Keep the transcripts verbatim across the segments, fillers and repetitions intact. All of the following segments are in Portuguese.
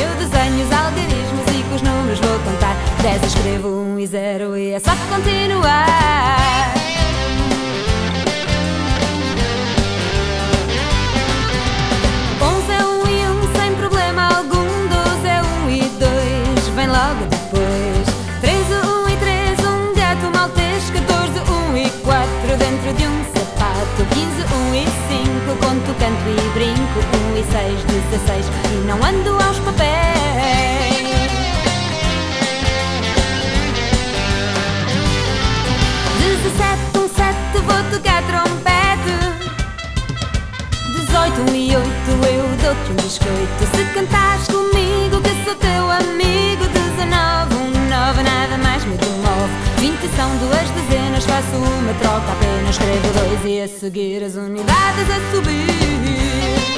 Eu desenho os algarismos e com os números vou contar. Dez escrevo um e zero e é só continuar. Onze é um e um sem problema algum. Doze é um e dois, vem logo depois. Treze, um e três, um gato maltês. Catorze, um e quatro dentro de um sapato. Quinze, um e cinco, conto, canto e brinco. Um e seis, dezesseis, e não ando aos papéis. Dezessete, um sete, vou tocar trompete. Dezoito, um e oito, eu dou-te um biscoito. Se cantares comigo que sou teu amigo. Dezenove, um nove, nada mais me comove. Vinte são duas dezenas, faço uma troca apenas. Escrevo dois e a seguir as unidades a subir.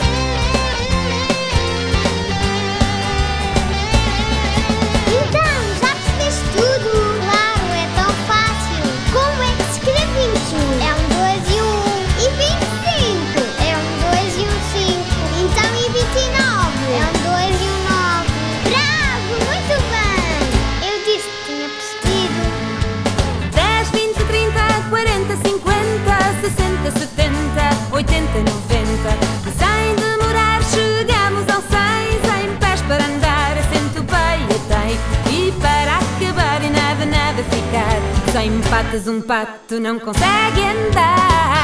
Então, já percebeste tudo? Claro, é tão fácil. Como é que se escreve vinte e um? É um dois e um um. E vinte e cinco? É um dois e um cinco. Então e vinte e nove? É um dois e um nove. Bravo, muito bem. Eu disse que tinha percebido. Dez, vinte, trinta, quarenta, cinquenta, sessenta, setenta, oitenta, noventa. Sem demorar chegamos ao seis. Em pés para andar, centopeia tem. E para acabar e nada, nada ficar. Sem patas um pato não consegue andar.